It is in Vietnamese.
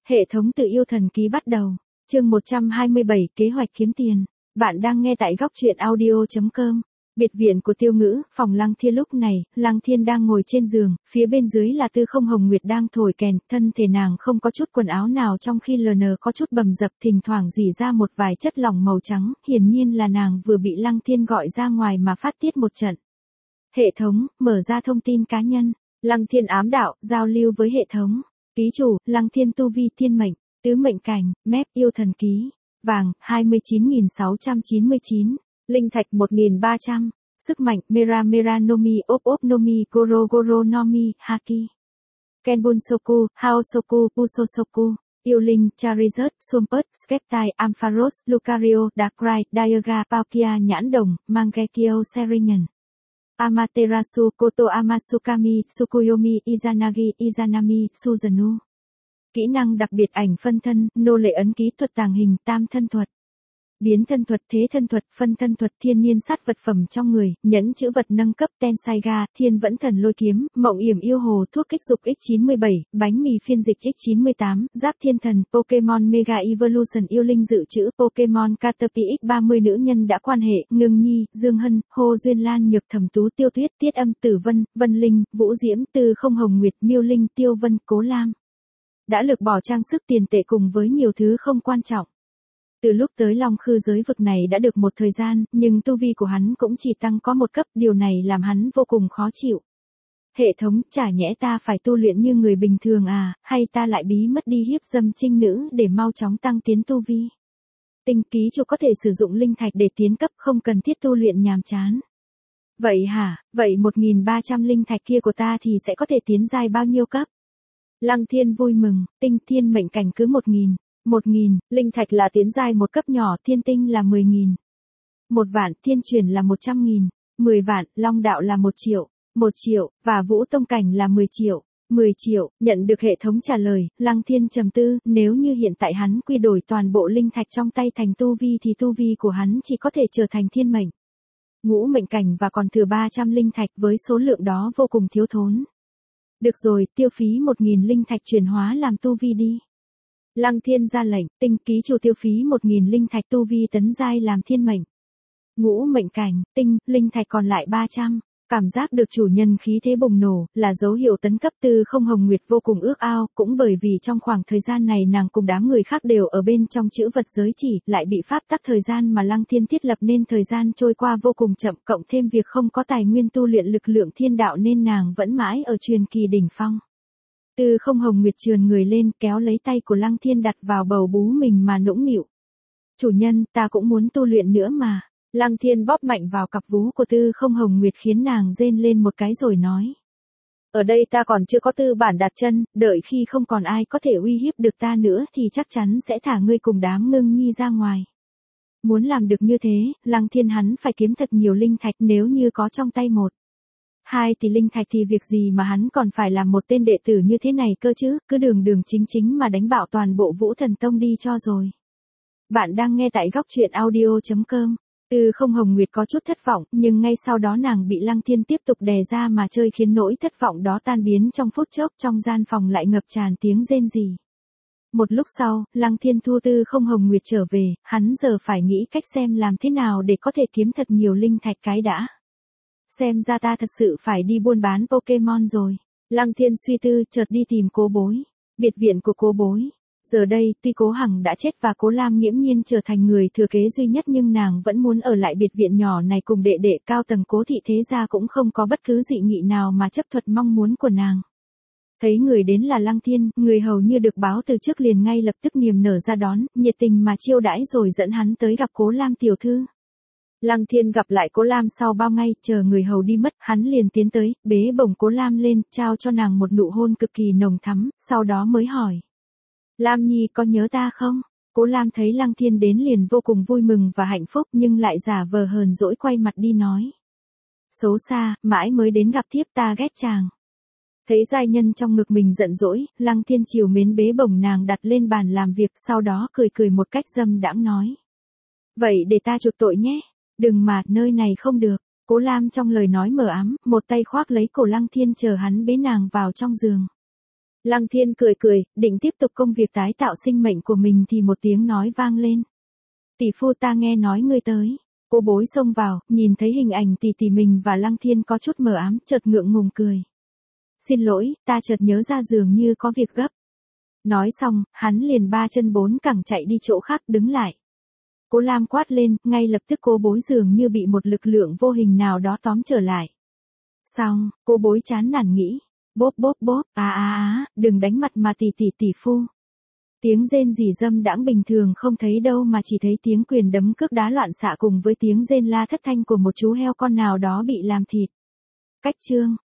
Hệ thống tự yêu thần ký bắt đầu. Chương 127, kế hoạch kiếm tiền. Bạn đang nghe tại góc truyện audio.com. Biệt viện của Tiêu Ngữ, phòng Lăng Thiên lúc này, Lăng Thiên đang ngồi trên giường, phía bên dưới là Tư Không Hồng Nguyệt đang thổi kèn, thân thể nàng không có chút quần áo nào trong khi LN có chút bầm dập, thỉnh thoảng rỉ ra một vài chất lỏng màu trắng, hiển nhiên là nàng vừa bị Lăng Thiên gọi ra ngoài mà phát tiết một trận. Hệ thống, mở ra thông tin cá nhân. Lăng Thiên ám đạo, giao lưu với hệ thống. Ký chủ, Lăng Thiên tu vi thiên mệnh, tứ mệnh cảnh, mép yêu thần ký, vàng, 29.699, linh thạch 1.300, sức mạnh, Mera Mera Nomi Op Op Nomi Goro Goro Nomi, Haki. Kenbun Soku, Hao Soku, Uso Soku, yêu linh, Charizard, Swampert, Skeptile, Ampharos, Lucario, Darkrai, Dialga, Palkia, Nhãn Đồng, Mangekyo Serenian. Amaterasu, Koto Amasukami, Tsukuyomi, Izanagi, Izanami, Suzanu. Kỹ năng đặc biệt ảnh phân thân, nô lệ ấn ký thuật tàng hình, tam thân thuật. Biến thân thuật, thế thân thuật, phân thân thuật, thiên niên sát vật phẩm trong người, nhẫn chữ vật nâng cấp, Tensaiga, thiên vẫn thần lôi kiếm, mộng yểm yêu hồ, thuốc kích dục X97, bánh mì phiên dịch X98, giáp thiên thần, Pokemon Mega Evolution yêu linh dự trữ, Pokemon Caterpie X30 nữ nhân đã quan hệ, Ngưng Nhi, Dương Hân, Hồ Duyên Lan, Nhược Thẩm Tú, Tiêu Tuyết, Tiết Âm, Tử Vân, Vân Linh, Vũ Diễm, Tư Không Hồng Nguyệt, Miêu Linh, Tiêu Vân, Cố Lam. Đã lược bỏ trang sức tiền tệ cùng với nhiều thứ không quan trọng. Từ lúc tới Long Khư giới vực này đã được một thời gian, nhưng tu vi của hắn cũng chỉ tăng có một cấp, điều này làm hắn vô cùng khó chịu. Hệ thống, chả nhẽ ta phải tu luyện như người bình thường à, hay ta lại bí mất đi hiếp dâm trinh nữ để mau chóng tăng tiến tu vi. Tinh ký chủ có thể sử dụng linh thạch để tiến cấp, không cần thiết tu luyện nhàm chán. Vậy hả, vậy 1.300 linh thạch kia của ta thì sẽ có thể tiến giai bao nhiêu cấp? Lăng Thiên vui mừng, tinh thiên mệnh cảnh cứ 1.000. 1.000, linh thạch là tiến giai một cấp nhỏ, thiên tinh là 10.000. 1 vạn, thiên truyền là 100.000. 10 vạn, long đạo là 1 triệu. 1 triệu, và vũ tông cảnh là 10 triệu. 10 triệu, nhận được hệ thống trả lời, Lăng Thiên trầm tư, nếu như hiện tại hắn quy đổi toàn bộ linh thạch trong tay thành tu vi thì tu vi của hắn chỉ có thể trở thành thiên mệnh. Ngũ mệnh cảnh và còn thừa 300 linh thạch, với số lượng đó vô cùng thiếu thốn. Được rồi, tiêu phí 1.000 linh thạch chuyển hóa làm tu vi đi. Lăng Thiên ra lệnh, tinh ký chủ tiêu phí 1.000 linh thạch tu vi tấn giai làm thiên mệnh. Ngũ mệnh cảnh, tinh, linh thạch còn lại 300. Cảm giác được chủ nhân khí thế bùng nổ, là dấu hiệu tấn cấp. Tư Không Hồng Nguyệt vô cùng ước ao, cũng bởi vì trong khoảng thời gian này nàng cùng đám người khác đều ở bên trong chữ vật giới chỉ, lại bị pháp tắc thời gian mà Lăng Thiên thiết lập nên thời gian trôi qua vô cùng chậm, cộng thêm việc không có tài nguyên tu luyện lực lượng thiên đạo nên nàng vẫn mãi ở truyền kỳ đỉnh phong. Tư Không Hồng Nguyệt trườn người lên, kéo lấy tay của Lăng Thiên đặt vào bầu bú mình mà nũng nịu. Chủ nhân, ta cũng muốn tu luyện nữa mà. Lăng Thiên bóp mạnh vào cặp vú của Tư Không Hồng Nguyệt khiến nàng rên lên một cái rồi nói. Ở đây ta còn chưa có tư bản đặt chân, đợi khi không còn ai có thể uy hiếp được ta nữa thì chắc chắn sẽ thả ngươi cùng đám Ngưng Nhi ra ngoài. Muốn làm được như thế, Lăng Thiên hắn phải kiếm thật nhiều linh thạch, nếu như có trong tay 1, 2 tỷ linh thạch thì việc gì mà hắn còn phải làm một tên đệ tử như thế này cơ chứ, cứ đường đường chính chính mà đánh bạo toàn bộ Vũ Thần Tông đi cho rồi. Bạn đang nghe tại góc truyện audio.com. Tư Không Hồng Nguyệt có chút thất vọng, nhưng ngay sau đó nàng bị Lăng Thiên tiếp tục đè ra mà chơi khiến nỗi thất vọng đó tan biến trong phút chốc, trong gian phòng lại ngập tràn tiếng rên rỉ. Một lúc sau, Lăng Thiên thu Tư Không Hồng Nguyệt trở về, hắn giờ phải nghĩ cách xem làm thế nào để có thể kiếm thật nhiều linh thạch cái đã. Xem ra ta thật sự phải đi buôn bán Pokemon rồi. Lăng Thiên suy tư, chợt đi tìm Cố Bối. Biệt viện của Cố Bối. Giờ đây, tuy Cố Hằng đã chết và Cố Lam nghiễm nhiên trở thành người thừa kế duy nhất nhưng nàng vẫn muốn ở lại biệt viện nhỏ này cùng đệ đệ. Cao tầng Cố thị thế gia cũng không có bất cứ dị nghị nào mà chấp thuận mong muốn của nàng. Thấy người đến là Lăng Thiên, người hầu như được báo từ trước liền ngay lập tức niềm nở ra đón, nhiệt tình mà chiêu đãi rồi dẫn hắn tới gặp Cố Lam tiểu thư. Lăng Thiên gặp lại Cố Lam sau bao ngày, chờ người hầu đi mất, hắn liền tiến tới, bế bổng Cố Lam lên, trao cho nàng một nụ hôn cực kỳ nồng thắm, sau đó mới hỏi. Lam Nhi có nhớ ta không? Cố Lam thấy Lăng Thiên đến liền vô cùng vui mừng và hạnh phúc nhưng lại giả vờ hờn dỗi quay mặt đi nói. Xấu xa, mãi mới đến gặp thiếp ta ghét chàng. Thấy giai nhân trong ngực mình giận dỗi, Lăng Thiên chiều mến bế bổng nàng đặt lên bàn làm việc, sau đó cười cười một cách dâm đãng nói. Vậy để ta chuộc tội nhé. Đừng mà, nơi này không được. Cố Lam trong lời nói mờ ám, một tay khoác lấy cổ Lăng Thiên chờ hắn bế nàng vào trong giường. Lăng Thiên cười cười, định tiếp tục công việc tái tạo sinh mệnh của mình thì một tiếng nói vang lên. Tỷ phu, ta nghe nói ngươi tới. Cô bối xông vào, nhìn thấy hình ảnh tỷ mình và Lăng Thiên có chút mờ ám, chợt ngượng ngùng cười. Xin lỗi, ta chợt nhớ ra dường như có việc gấp. Nói xong, hắn liền ba chân bốn cẳng chạy đi chỗ khác đứng lại. Cố Lam quát lên, ngay lập tức cô bối dường như bị một lực lượng vô hình nào đó tóm trở lại. Xong, cô bối chán nản nghĩ. Bốp bốp bốp, đừng đánh mặt mà tỷ phu. Tiếng rên rỉ dâm đãng bình thường không thấy đâu mà chỉ thấy tiếng quyền đấm cước đá loạn xạ cùng với tiếng rên la thất thanh của một chú heo con nào đó bị làm thịt. Cách chương